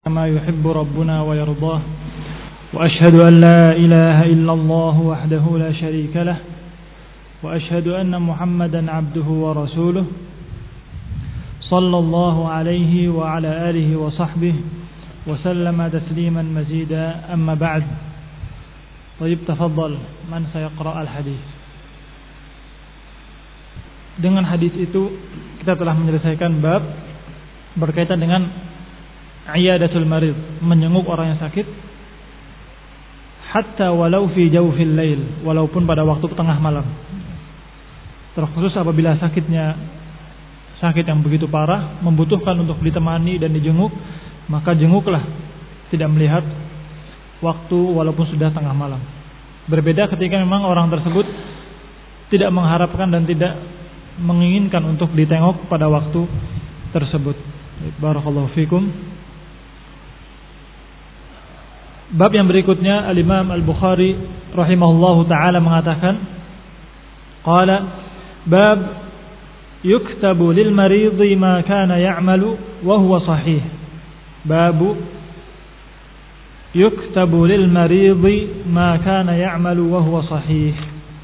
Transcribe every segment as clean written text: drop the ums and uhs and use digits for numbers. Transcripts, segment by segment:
كما يحب ربنا ويرضاه وأشهد أن لا إله إلا الله وحده لا شريك له وأشهد أن محمدا عبده ورسوله صلى الله عليه وعلى آله وصحبه وسلم تسليما مزيدا أما بعد. طيب تفضل من سيقرأ الحديث. Dengan hadis itu kita telah menyelesaikan bab berkaitan dengan iyadatul marid, menjenguk orang yang sakit, hatta walau fi jawfil lail, walaupun pada waktu tengah malam. Terkhusus apabila sakitnya sakit yang begitu parah, membutuhkan untuk ditemani dan dijenguk, maka jenguklah, tidak melihat waktu walaupun sudah tengah malam. Berbeda ketika memang orang tersebut tidak mengharapkan dan tidak menginginkan untuk ditengok pada waktu tersebut. Barakallahu fikum. Bab yang berikutnya Al-Imam Al-Bukhari rahimahullahu ta'ala mengatakan, qala bab yuktabu lil maridi ma kana ya'malu wa huwa sahih. Babu yuktabu lil maridi ma kana ya'malu wa huwa sahih.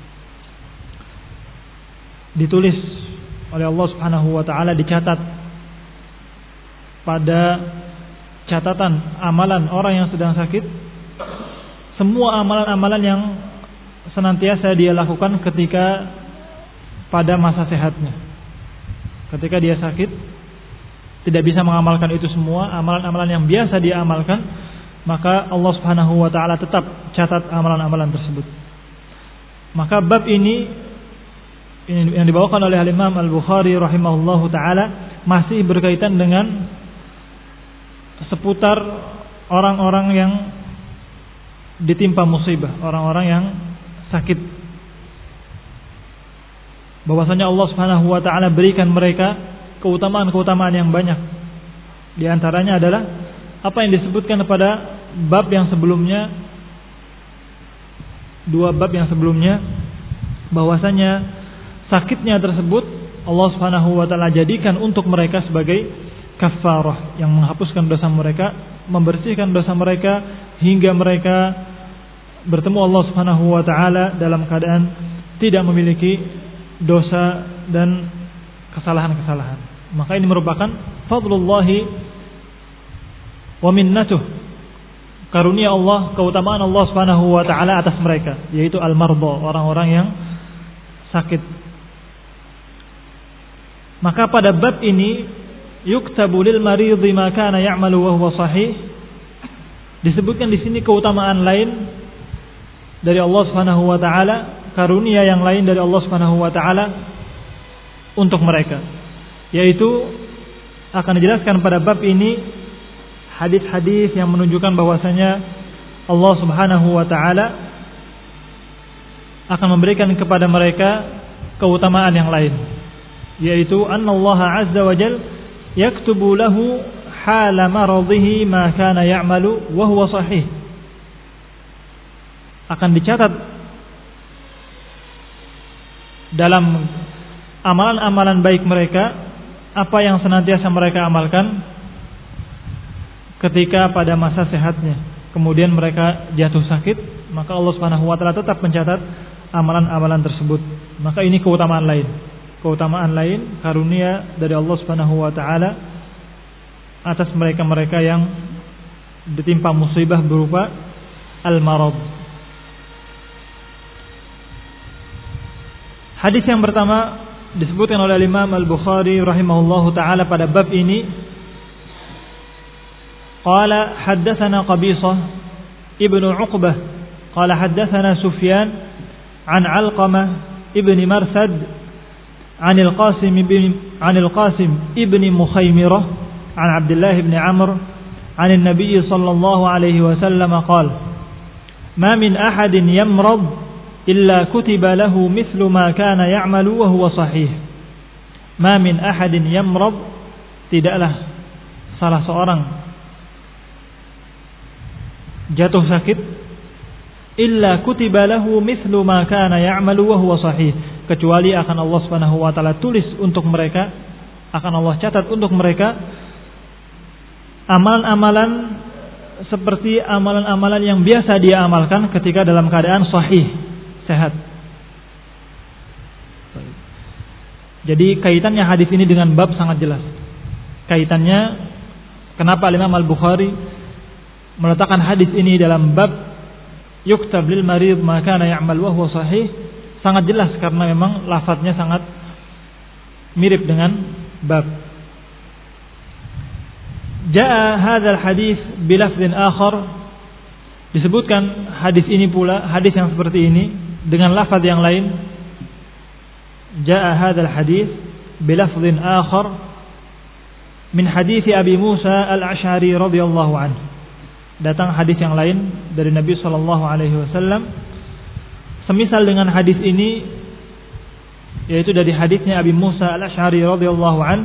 Ditulis oleh Allah Subhanahu wa ta'ala, dicatat pada catatan amalan orang yang sedang sakit, semua amalan-amalan yang senantiasa dia lakukan ketika pada masa sehatnya. Ketika dia sakit, tidak bisa mengamalkan itu semua amalan-amalan yang biasa dia amalkan, maka Allah Subhanahu wa ta'ala tetap catat amalan-amalan tersebut. Maka bab ini yang dibawakan oleh Imam Al-Bukhari rahimahullahu ta'ala masih berkaitan dengan seputar orang-orang yang ditimpa musibah, orang-orang yang sakit. Bahwasanya Allah Subhanahu wa ta'ala berikan mereka keutamaan-keutamaan yang banyak. Di antaranya adalah apa yang disebutkan pada bab yang sebelumnya, dua bab yang sebelumnya, bahwasanya sakitnya tersebut Allah Subhanahu wa ta'ala jadikan untuk mereka sebagai kafarah yang menghapuskan dosa mereka, membersihkan dosa mereka hingga mereka bertemu Allah Subhanahu wa ta'ala dalam keadaan tidak memiliki dosa dan kesalahan-kesalahan. Maka ini merupakan fadlullahi wa minnatuh, karunia Allah, keutamaan Allah Subhanahu wa ta'ala atas mereka, yaitu al-mardha, orang-orang yang sakit. Maka pada bab ini yuktabu lil maridi ma kana ya'malu wa huwa sahih, disebutkan di sini keutamaan lain dari Allah Subhanahu wa taala, karunia yang lain dari Allah Subhanahu wa taala untuk mereka, yaitu akan dijelaskan pada bab ini hadis-hadis yang menunjukkan bahwasanya Allah Subhanahu wa taala akan memberikan kepada mereka keutamaan yang lain, yaitu annallaha azza wa jalla yaktubu lahu hala maradhihi ma kana ya'malu wa huwa sahih. Akan dicatat dalam amalan-amalan baik mereka apa yang senantiasa mereka amalkan ketika pada masa sehatnya. Kemudian mereka jatuh sakit, maka Allah Subhanahu wa taala tetap mencatat amalan-amalan tersebut. Maka ini keutamaan lain, karunia dari Allah Subhanahu wa taala atas mereka-mereka yang ditimpa musibah berupa al-marad. Hadis yang pertama disebutkan oleh Imam Al-Bukhari rahimahullahu taala pada bab ini, qala haddatsana Qabisah ibnu Uqbah qala haddatsana Sufyan an Alqamah ibni Marsad عن القاسم ابن مخيمرة عن عبد الله بن عمرو عن النبي صلى الله عليه وسلم قال ما من أحد يمرض إلا كتب له مثل ما كان يعمل وهو صحيح. ما من أحد يمرض, tidaklah salah seorang jatuh sakit, illa kutiba lahu mithlu ma kana ya'malu wa huwa sahih, kecuali akan Allah Subhanahu wa taala tulis untuk mereka, akan Allah catat untuk mereka amalan-amalan seperti amalan-amalan yang biasa dia amalkan ketika dalam keadaan sahih, sehat. Jadi kaitannya hadis ini dengan bab sangat jelas. Kaitannya kenapa Imam Al-Bukhari meletakkan hadis ini dalam bab yuktab lil marid ma kana ya'mal wa huwa sahih, sangat jelas karena memang lafadznya sangat mirip dengan bab. Jaa hadzal hadis bilafdhin akhar, disebutkan hadis ini pula, hadis yang seperti ini dengan lafaz yang lain. Jaa hadzal hadis bilafdhin akhar min hadis Abi Musa Al-Asy'ari radhiyallahu anhu. Datang hadis yang lain dari Nabi sallallahu alaihi wasallam semisal dengan hadis ini, yaitu dari hadisnya Abi Musa Al-Asy'ari radhiyallahu anhu.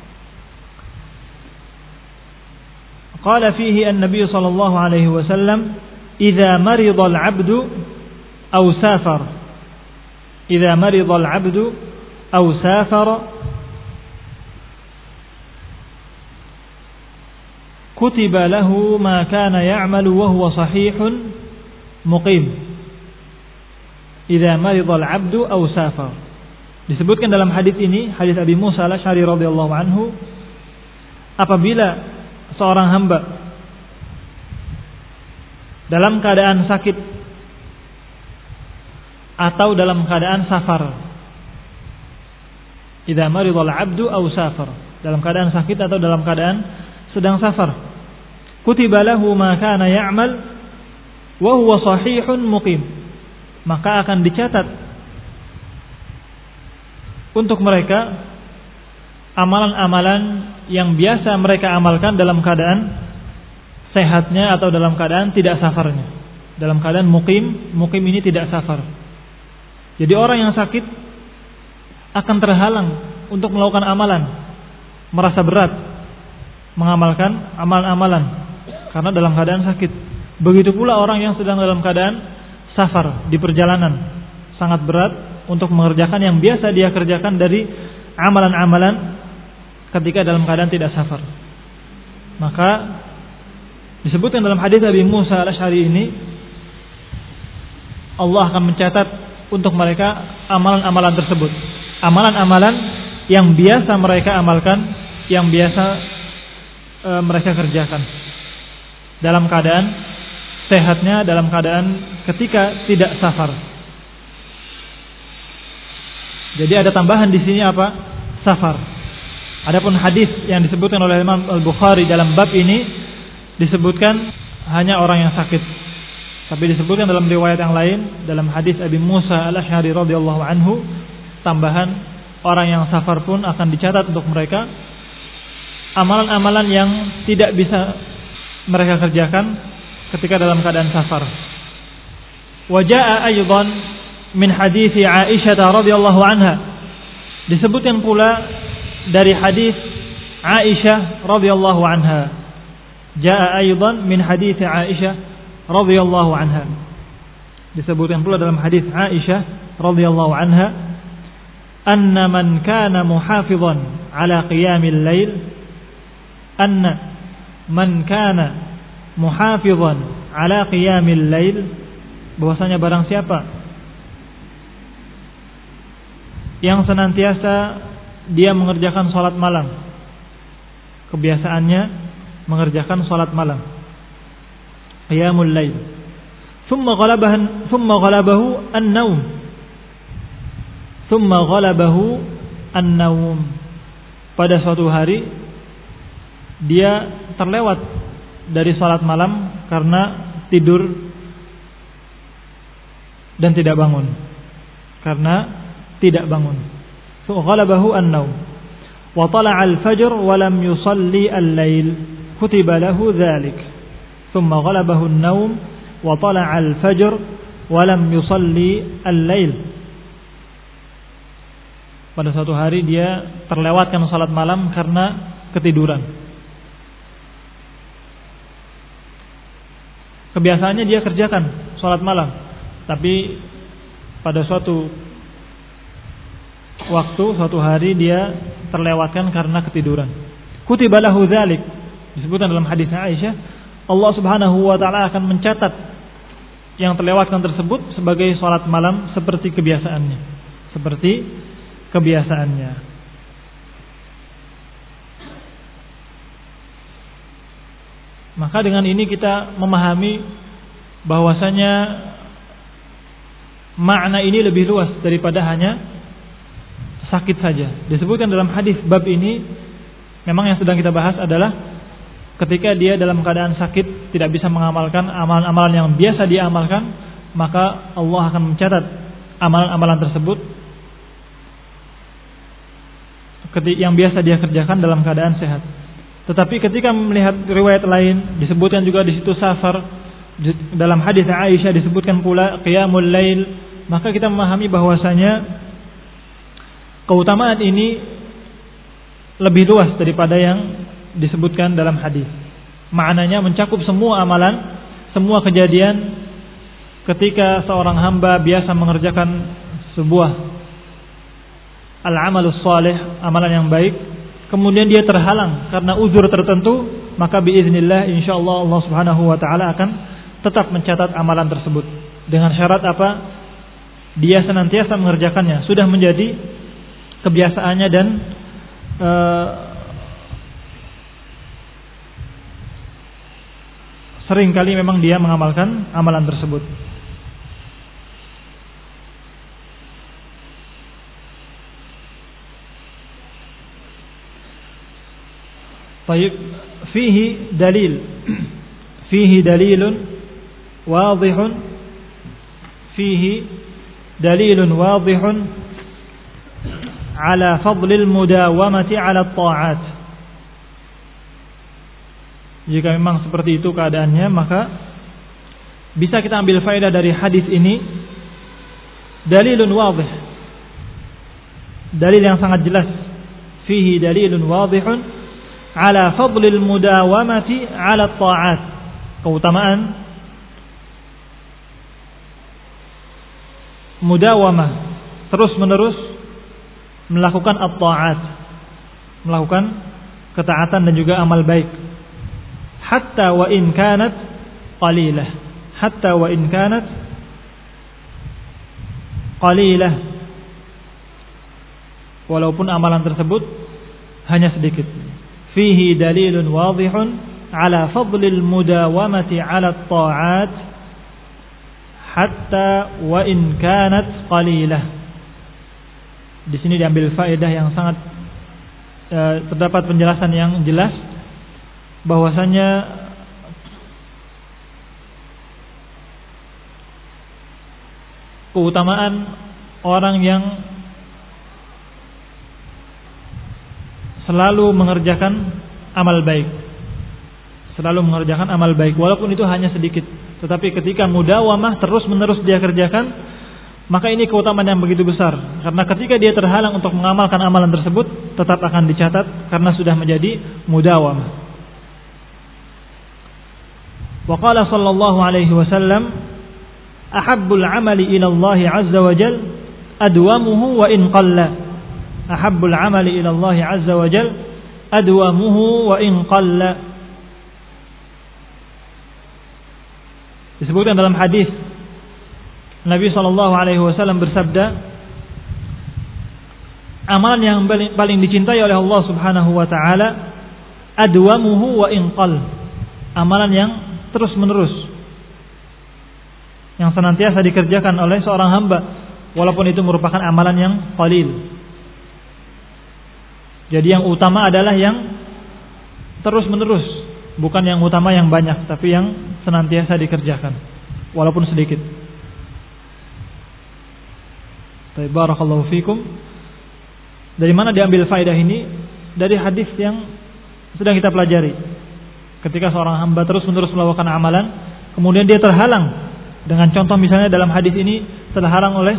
Qala fihi an-nabiy sallallahu alaihi wasallam, "Idza marida al-'abdu aw safar, idza marida al-'abdu aw safara, kutiba lahu ma kana ya'malu wa huwa sahihun muqim." Idza marida al-'abdu aw safar. Disebutkan dalam hadis ini, hadis Abi Musa Al-Asy'ari radhiyallahu anhu, apabila seorang hamba dalam keadaan sakit atau dalam keadaan safar. Idza maridal 'abdu aw safar, dalam keadaan sakit atau dalam keadaan sedang safar. Kutiba lahu ma kana ya'mal wa huwa sahihun muqim. Maka akan dicatat untuk mereka amalan-amalan yang biasa mereka amalkan dalam keadaan sehatnya atau dalam keadaan tidak safarnya. Dalam keadaan muqim, muqim ini tidak safar. Jadi orang yang sakit akan terhalang untuk melakukan amalan, merasa berat mengamalkan amalan-amalan karena dalam keadaan sakit. Begitu pula orang yang sedang dalam keadaan safar, di perjalanan, sangat berat untuk mengerjakan yang biasa dia kerjakan dari amalan-amalan ketika dalam keadaan tidak safar. Maka disebutkan dalam hadis Abi Musa Al-Asy'ari ini, Allah akan mencatat untuk mereka amalan-amalan tersebut, amalan-amalan yang biasa mereka amalkan, yang biasa mereka kerjakan dalam keadaan sehatnya, dalam keadaan ketika tidak safar. Jadi ada tambahan di sini apa? Safar. Adapun hadis yang disebutkan oleh Imam Al-Bukhari dalam bab ini disebutkan hanya orang yang sakit. Tapi disebutkan dalam riwayat yang lain, dalam hadis Abi Musa Al-Asy'ari radhiyallahu anhu, tambahan orang yang safar pun akan dicatat untuk mereka amalan-amalan yang tidak bisa mereka kerjakan ketika dalam keadaan safar. Wa jaa aidan min hadis Aisyah radhiyallahu anha, disebutkan pula dari hadis Aisyah radhiyallahu anha. Jaa aidan min hadis Aisyah radhiyallahu anha. Disebutkan pula dalam hadis Aisyah radhiyallahu anha, anna man kana muhafizan ala qiyamil lail, anna man kana muhafizan ala qiyamil lail, bahwasanya barang siapa yang senantiasa dia mengerjakan salat malam, kebiasaannya mengerjakan salat malam, qiyamul lail, thumma ghalabahu an-naum, pada suatu hari dia terlewat dari salat malam karena tidur dan tidak bangun, ghalabahu an-naum wa tala'a al-fajr wa lam yusalli al-lail, kutiba lahu dhalik. Thumma ghalabahu an-naum wa tala'a al-fajr wa lam yusalli al-lail. Pada suatu hari dia terlewatkan salat malam karena ketiduran. Kebiasaannya dia kerjakan salat malam, tapi pada suatu waktu, suatu hari dia terlewatkan karena ketiduran. Kutiba lahu dzalik, Disebutkan dalam hadis Aisyah, Allah Subhanahu wa taala akan mencatat yang terlewatkan tersebut sebagai salat malam seperti kebiasaannya. Seperti kebiasaannya. Maka dengan ini kita memahami bahwasanya makna ini lebih luas daripada hanya sakit saja. Disebutkan dalam hadis bab ini, memang yang sedang kita bahas adalah ketika dia dalam keadaan sakit tidak bisa mengamalkan amalan-amalan yang biasa dia amalkan, maka Allah akan mencatat amalan-amalan tersebut yang biasa dia kerjakan dalam keadaan sehat. Tetapi ketika melihat riwayat lain, disebutkan juga di situ safar, dalam hadis Aisyah disebutkan pula qiyamul lail, maka kita memahami bahwasanya keutamaan ini lebih luas daripada yang disebutkan dalam hadis. Maknanya mencakup semua amalan, semua kejadian ketika seorang hamba biasa mengerjakan sebuah al-amalus salih, amalan yang baik, kemudian dia terhalang karena uzur tertentu, maka biiznillah insyaallah Allah Subhanahu wa taala akan tetap mencatat amalan tersebut. Dengan syarat apa? Dia senantiasa mengerjakannya, sudah menjadi kebiasaannya dan sering kali memang dia mengamalkan amalan tersebut. Baik, fihi dalilun wadihun ala fadlil mudawamati ala ta'at. Jika memang seperti itu keadaannya, maka bisa kita ambil faedah dari hadis ini. Dalilun wadih, dalil yang sangat jelas. Fihi dalilun wadihun ala fadlil mudawamati ala ta'at. Keutamaan mudawamah, terus menerus melakukan at-ta'at, melakukan ketaatan dan juga amal baik. Hatta wa in kanat qalilah, hatta wa in kanat qalilah, walaupun amalan tersebut hanya sedikit. Fihi dalilun wadihun ala fadlil mudawamati ala at-ta'at hatta wa in kanat qalilah. Di sini diambil faedah yang sangat terdapat penjelasan yang jelas bahwasanya keutamaan orang yang selalu mengerjakan amal baik, selalu mengerjakan amal baik walaupun itu hanya sedikit, tetapi ketika mudawamah terus menerus dia kerjakan, maka ini keutamaan yang begitu besar. Karena ketika dia terhalang untuk mengamalkan amalan tersebut, tetap akan dicatat karena sudah menjadi mudawamah. Wa qala sallallahu alaihi wasallam, ahabbul amali ila Allah azza wa jal adwamuhu wa in qalla. Ahabbul amali ila Allah azza wa jal adwamuhu wa in qalla. Disebutkan dalam hadis Nabi SAW bersabda, amalan yang paling dicintai oleh Allah Subhanahu wa taala adwamuhu wa inqal, amalan yang terus menerus, yang senantiasa dikerjakan oleh seorang hamba walaupun itu merupakan amalan yang qalil. Jadi yang utama adalah yang terus menerus, bukan yang utama yang banyak, tapi yang senantiasa dikerjakan walaupun sedikit. Barakallahu fikum. Dari mana diambil faedah ini? Dari hadis yang sedang kita pelajari. Ketika seorang hamba terus menerus melakukan amalan, kemudian dia terhalang dengan contoh misalnya dalam hadis ini terhalang oleh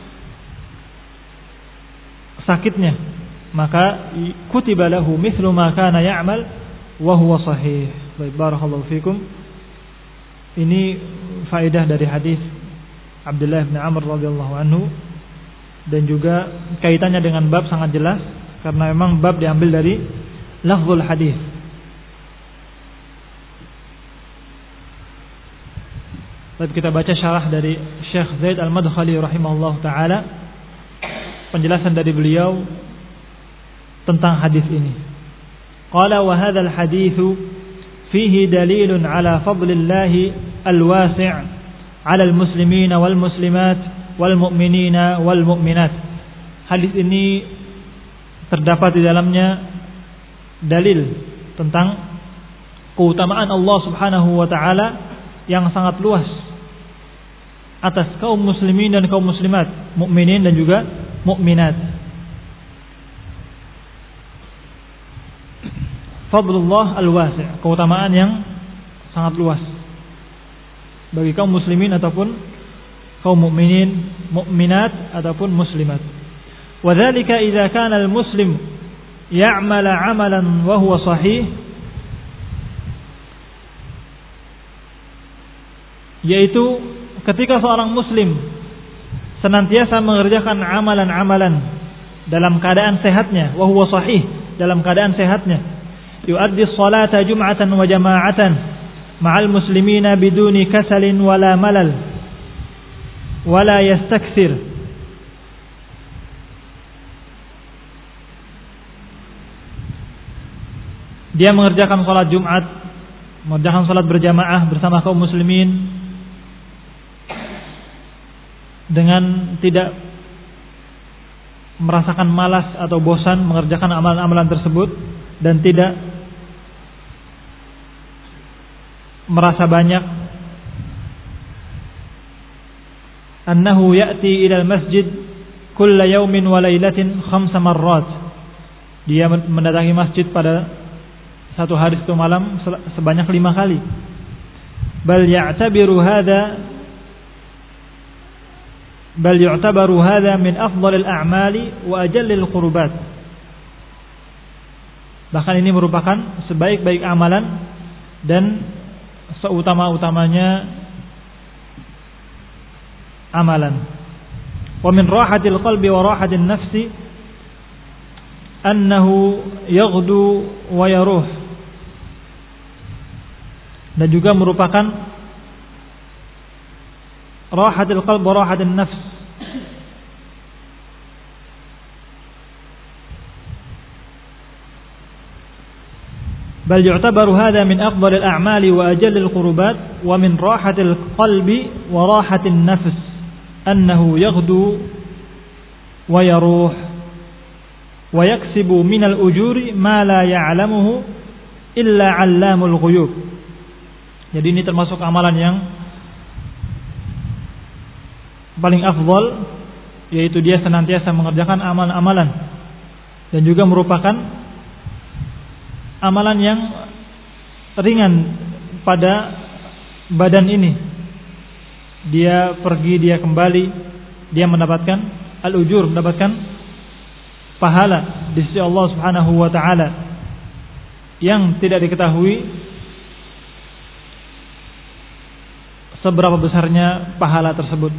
sakitnya, maka kutiba lahu mithlu ma kana ya'mal wa huwa sahih. Barakallahu fikum. Ini faedah dari hadis Abdullah bin Amr radhiyallahu anhu. Dan juga kaitannya dengan bab sangat jelas karena memang bab diambil dari lafzul hadis. Tapi kita baca syarah dari Syekh Zaid Al-Madkhali rahimahullah ta'ala, penjelasan dari beliau tentang hadis ini. Qala wa hadzal haditsu fihi dalilun ala fadlillahi al-wasi' 'ala al-muslimina wal muslimat wal mu'minina wal mu'minat. Hadis ini terdapat di dalamnya dalil tentang keutamaan Allah Subhanahu wa taala yang sangat luas atas kaum muslimin dan kaum muslimat, mukminin dan juga mukminat. Fadlullah al-wasi', keutamaan yang sangat luas bagi kaum muslimin ataupun kaum mukminin, mukminat ataupun muslimat. Wa dzalika idza kana al-muslim ya'mal 'amalan wa huwa sahih, yaitu ketika seorang muslim senantiasa mengerjakan amalan-amalan dalam keadaan sehatnya, wa huwa sahih, dalam keadaan sehatnya, yuaddi sholata jum'atan wa jama'atan ma'al muslimina biduni kasalin wala malal wala yastakthir. Dia mengerjakan salat Jumat, mengerjakan salat berjamaah bersama kaum muslimin dengan tidak merasakan malas atau bosan mengerjakan amalan-amalan tersebut, dan tidak merasa banyak. Annahu ya'ti ila al-masjid kulla yawmin wa laylatin 5 marrat. Dia mendatangi masjid pada satu hari satu malam sebanyak 5 kali. Bal yu'tabaru hadha min afdalil a'mali wa ajallil qurubat. Bahkan ini merupakan sebaik-baik amalan dan seutama-utamanya amalan. Wa min rahatil qalbi wa rahatin nafsi annahu yaghdu wa yaruh. Dan juga merupakan rahatil qalb wa rahatin nafs, bal yu'tabaru hadha min afdalil a'mali wa ajallil qurubat, wa min rahatil qalbi wa rahatin nafs annahu yaghdu wa yaruh wa yaksibu minal ujuri ma la ya'lamuhu illa 'allamul ghuyub. Jadi ini termasuk amalan yang paling afdal, yaitu dia senantiasa mengerjakan amalan-amalan, dan juga merupakan amalan yang ringan pada badan ini. Dia pergi, dia kembali, dia mendapatkan al-ujur, mendapatkan pahala di sisi Allah Subhanahu wa taala yang tidak diketahui seberapa besarnya pahala tersebut.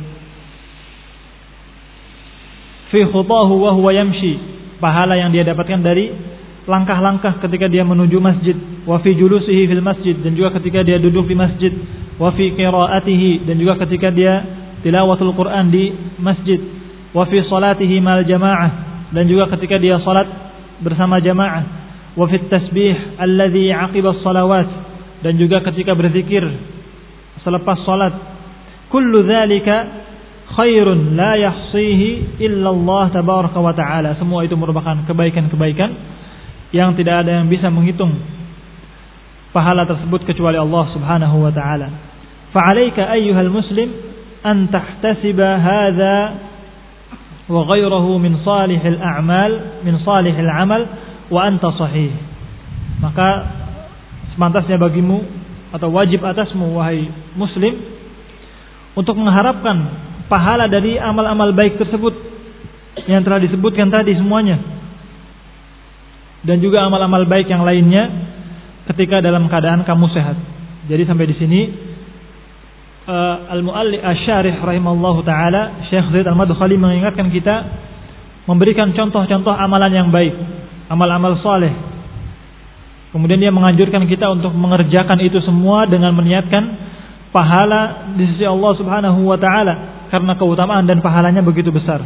Fi khutahu wa huwa yamshi, pahala yang dia dapatkan dari langkah-langkah ketika dia menuju masjid. Wa fi julusihi fil masjid, dan juga ketika dia duduk di masjid. Wa fi qiraatihi, dan juga ketika dia tilawatul Quran di masjid. Wa fi salatihi mal jamaah, dan juga ketika dia salat bersama jamaah. Wa fi tasbih alladhi 'aqiba as-salawat, dan juga ketika berzikir selepas salat. Kullu dzalika khairun la yahsihi illa Allah tabaraka wa taala. Semua itu merupakan kebaikan-kebaikan yang tidak ada yang bisa menghitung pahala tersebut kecuali Allah Subhanahu wa taala. Fa 'alaika ayyuhal muslim an tahtasiba hadza wa ghayruhu min salihil a'mal, min salihil amal wa anta sahih. Maka sepantasnya bagimu atau wajib atasmu wahai muslim untuk mengharapkan pahala dari amal-amal baik tersebut yang telah disebutkan tadi semuanya, dan juga amal-amal baik yang lainnya ketika dalam keadaan kamu sehat. Jadi sampai di sini al-muallif asy-syarih rahimallahu taala Syekh Zaid Al-Madkhali mengingatkan kita, memberikan contoh-contoh amalan yang baik, amal-amal saleh. Kemudian dia menganjurkan kita untuk mengerjakan itu semua dengan meniatkan pahala di sisi Allah Subhanahu wa taala karena keutamaan dan pahalanya begitu besar.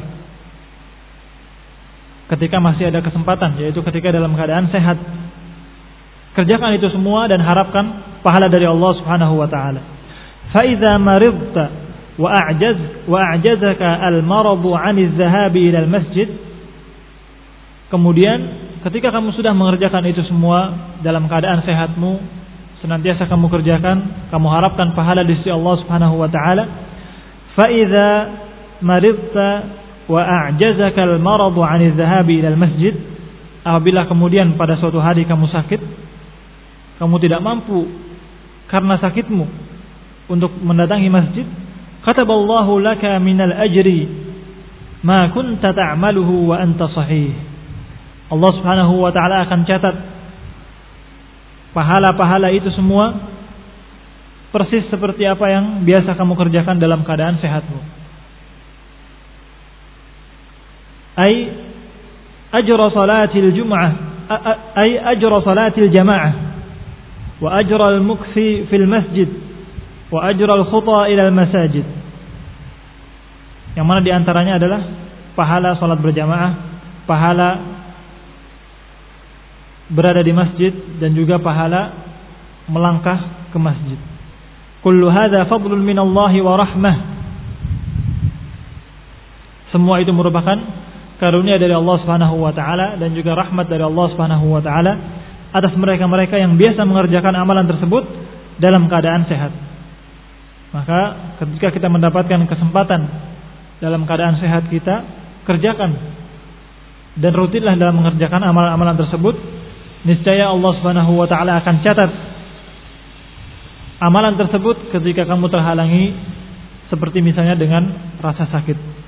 Ketika masih ada kesempatan, yaitu ketika dalam keadaan sehat. Kerjakan itu semua dan harapkan pahala dari Allah Subhanahu wa taala. Fa idza maridta wa a'jazaka al-maradu 'ani adh-dhahabi ila al-masjid. Kemudian ketika kamu sudah mengerjakan itu semua dalam keadaan sehatmu, senantiasa kamu kerjakan, kamu harapkan pahala di sisi Allah Subhanahu wa taala. Fa idza maridta wa a'jazaka al-maradu 'ani adh-dhahabi ila al-masjid. Apabila kemudian pada suatu hari kamu sakit, kamu tidak mampu karena sakitmu untuk mendatangi masjid, kataballahu laka minal ajri ma kunta ta'maluhu wa anta sahih. Allah Subhanahu wa taala akan catat pahala-pahala itu semua persis seperti apa yang biasa kamu kerjakan dalam keadaan sehatmu. Ay ajra salatil jum'ah, ay ajra salatil jamaah, wa ajra al-mukthi fil masjid, wa ajra al-khuta ila al-masajid. Yang mana diantaranya adalah pahala salat berjamaah, pahala berada di masjid, dan juga pahala melangkah ke masjid. Kullu hadza fadlun minallahi wa rahmah. Semua itu merupakan karunia dari Allah Subhanahu wa taala dan juga rahmat dari Allah Subhanahu wa taala atas mereka-mereka yang biasa mengerjakan amalan tersebut dalam keadaan sehat. Maka ketika kita mendapatkan kesempatan dalam keadaan sehat, kita kerjakan dan rutinlah dalam mengerjakan amalan-amalan tersebut. Niscaya Allah Subhanahu wa taala akan catat amalan tersebut ketika kamu terhalangi, seperti misalnya dengan rasa sakit.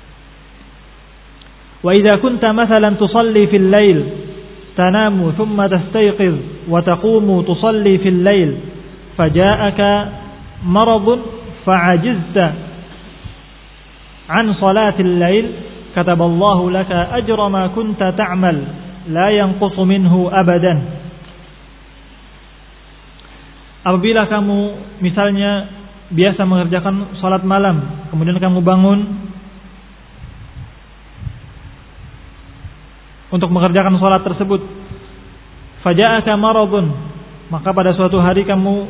Wa idza kunta mathalan tusalli fil lail tanamu thumma tastayqiz wa taqumu tusalli fil lail faja'aka maradun fa'ajizta an salatil lail kataballahu laka ajra ma kunta ta'mal la yanqusu minhu abadan. Apabila kamu misalnya biasa mengerjakan salat malam, kemudian kamu bangun untuk mengerjakan salat tersebut, faja'aka maradun, maka pada suatu hari kamu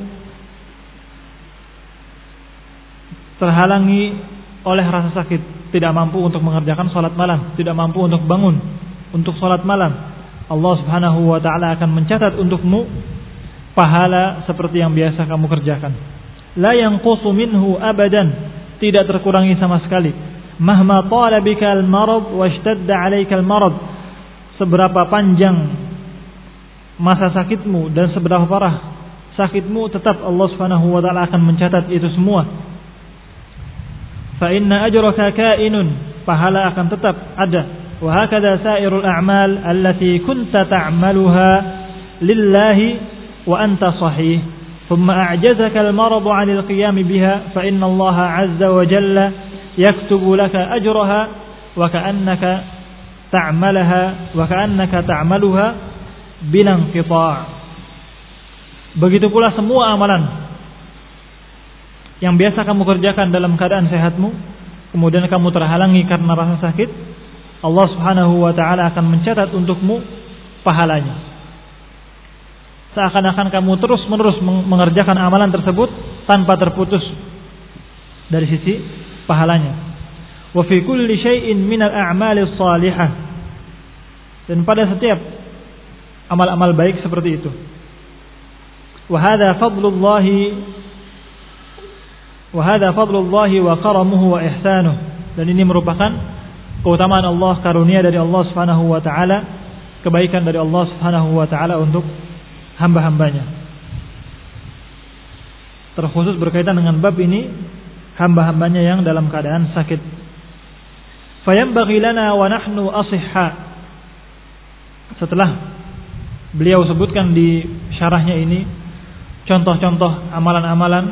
terhalangi oleh rasa sakit, tidak mampu untuk mengerjakan salat malam, tidak mampu untuk bangun untuk salat malam. Allah Subhanahu wa taala akan mencatat untukmu pahala seperti yang biasa kamu kerjakan. La yanqusu minhu abadan, tidak terkurangi sama sekali. Mahma tala bika al-marad wa ishtadda 'alaika al-marad, seberapa panjang masa sakitmu dan seberapa parah sakitmu, tetap Allah Subhanahu wa taala akan mencatat itu semua. Fa inna ajraka kainun, pahala akan tetap ada. Wa hakadha sa'irul a'mal allati kunta ta'maluha lillahi wa anta sahih, thumma a'jazaka al-maradu 'anil qiyam biha, fa inna Allah 'azza wa jalla yaktubu laka ajraha wa ka'annaka ta'maluha bila inqita'. Begitu pula semua amalan yang biasa kamu kerjakan dalam keadaan sehatmu, kemudian kamu terhalangi karena rasa sakit, Allah Subhanahu wa taala akan mencatat untukmu pahalanya. Seakan-akan kamu terus-menerus mengerjakan amalan tersebut tanpa terputus dari sisi pahalanya. Wa fi kulli syai'in minal a'malis salihah, dan pada setiap amal-amal baik seperti itu. Wa hadza fadlullahi wa karamuhu wa ihsanuh, dan ini merupakan keutamaan Allah, karunia dari Allah Subhanahu wa taala, kebaikan dari Allah Subhanahu wa taala untuk hamba-hambanya. Terkhusus berkaitan dengan bab ini, hamba-hambanya yang dalam keadaan sakit. Fayambaghi lana wa nahnu asihha. Setelah beliau sebutkan di syarahnya ini contoh-contoh amalan-amalan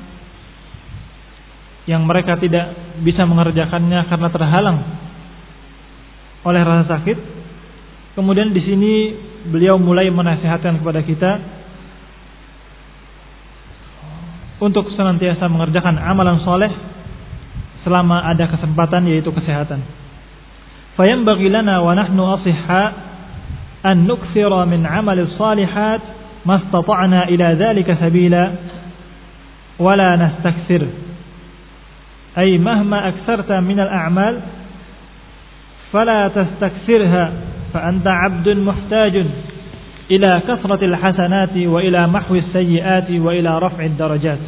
yang mereka tidak bisa mengerjakannya karena terhalang oleh rasa sakit, kemudian di sini beliau mulai menasihatkan kepada kita untuk senantiasa mengerjakan amalan soleh selama ada kesempatan, yaitu kesehatan. Fayanbaghi lana wa nahnu ashihha an nukthira min amali salihat mastata'na ila dhalika sabila wa la nastakthir. Ay mahma aktsarta min al-a'mal fala tastakthirha fa anta 'abdun muhtajun ila kathratil hasanati wa ila mahwi sayyiati wa ila raf'id darajat.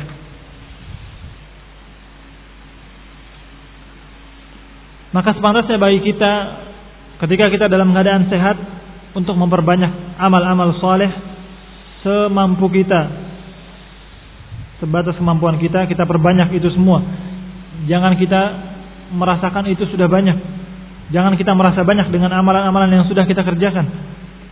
Maka sepantasnya bagi kita ketika kita dalam keadaan sehat untuk memperbanyak amal-amal saleh semampu kita, sebatas kemampuan kita, kita perbanyak itu semua. Jangan kita merasakan itu sudah banyak. Jangan kita merasa banyak dengan amalan-amalan yang sudah kita kerjakan.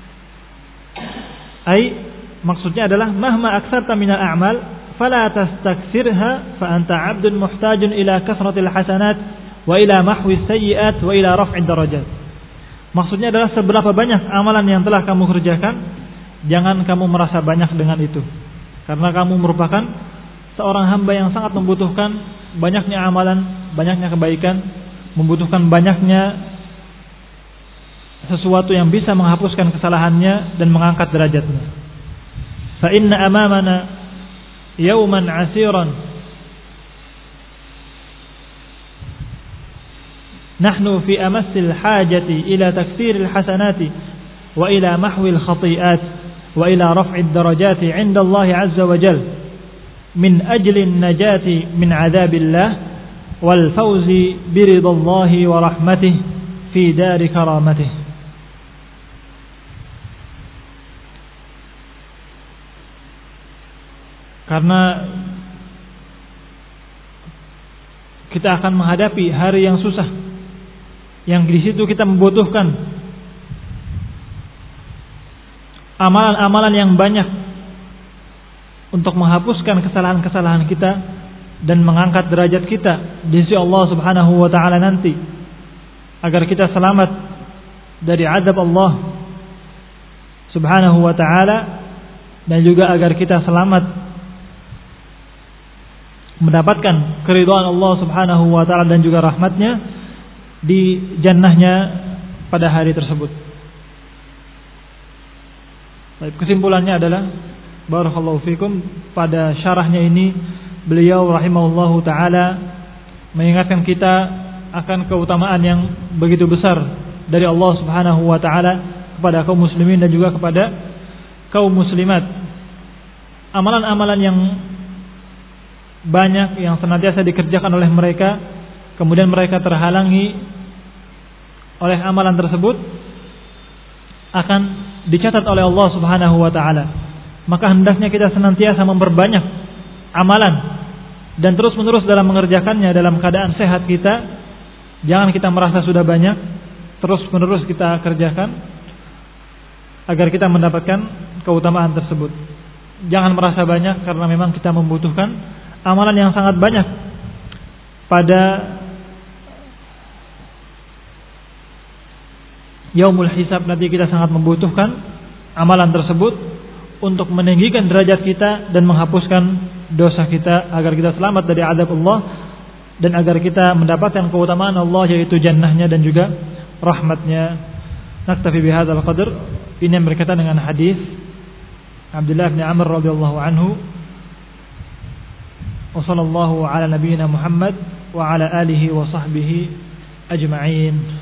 Maksudnya adalah mahma aktsarta minal a'mal fala tastakthirha fa anta 'abdun muhtajun ila kathratil hasanat wa ila mahwi sayyi'at wa ila raf'id darajat. Maksudnya adalah seberapa banyak amalan yang telah kamu kerjakan, jangan kamu merasa banyak dengan itu. Karena kamu merupakan seorang hamba yang sangat membutuhkan banyaknya amalan, banyaknya kebaikan, membutuhkan banyaknya sesuatu yang bisa menghapuskan kesalahannya dan mengangkat derajatnya. Fa inna amamana yawman 'asiran nahnu fi amassil hajati ila taktsiril hasanati wa ila mahwil khati'at wa ila raf'id darajati 'inda Allah 'azza wa jalla min ajli an-najati min 'adzabillah wal fawzi bi ridallahi wa rahmatihi fi dari karamatihi. Karena kita akan menghadapi hari yang susah, yang di situ kita membutuhkan amalan-amalan yang banyak untuk menghapuskan kesalahan-kesalahan kita dan mengangkat derajat kita di sisi Allah Subhanahu wa taala nanti, agar kita selamat dari azab Allah Subhanahu wa taala dan juga agar kita selamat mendapatkan keridhaan Allah Subhanahu wa taala dan juga rahmatnya di jannahnya pada hari tersebut. Baik, kesimpulannya adalah barakallahu fikum, pada syarahnya ini beliau rahimahullahu taala mengingatkan kita akan keutamaan yang begitu besar dari Allah Subhanahu wa taala kepada kaum muslimin dan juga kepada kaum muslimat. Amalan-amalan yang banyak yang senantiasa dikerjakan oleh mereka, kemudian mereka terhalangi oleh amalan tersebut, akan dicatat oleh Allah Subhanahu wa taala. Maka hendaknya kita senantiasa memperbanyak amalan dan terus-menerus dalam mengerjakannya dalam keadaan sehat kita. Jangan kita merasa sudah banyak, terus-menerus kita kerjakan agar kita mendapatkan keutamaan tersebut. Jangan merasa banyak karena memang kita membutuhkan amalan yang sangat banyak. Pada yaumul hisab nanti kita sangat membutuhkan amalan tersebut untuk meninggikan derajat kita dan menghapuskan dosa kita agar kita selamat dari azab Allah dan agar kita mendapatkan keutamaan Allah, yaitu jannahnya dan juga rahmatnya. Naktafi bihadzal qadar. Ini yang berkaitan dengan hadis Abdullah bin Amr radhiyallahu anhu. Wa sallallahu ala nabiyyina Muhammad wa ala alihi wa sahbihi ajma'in.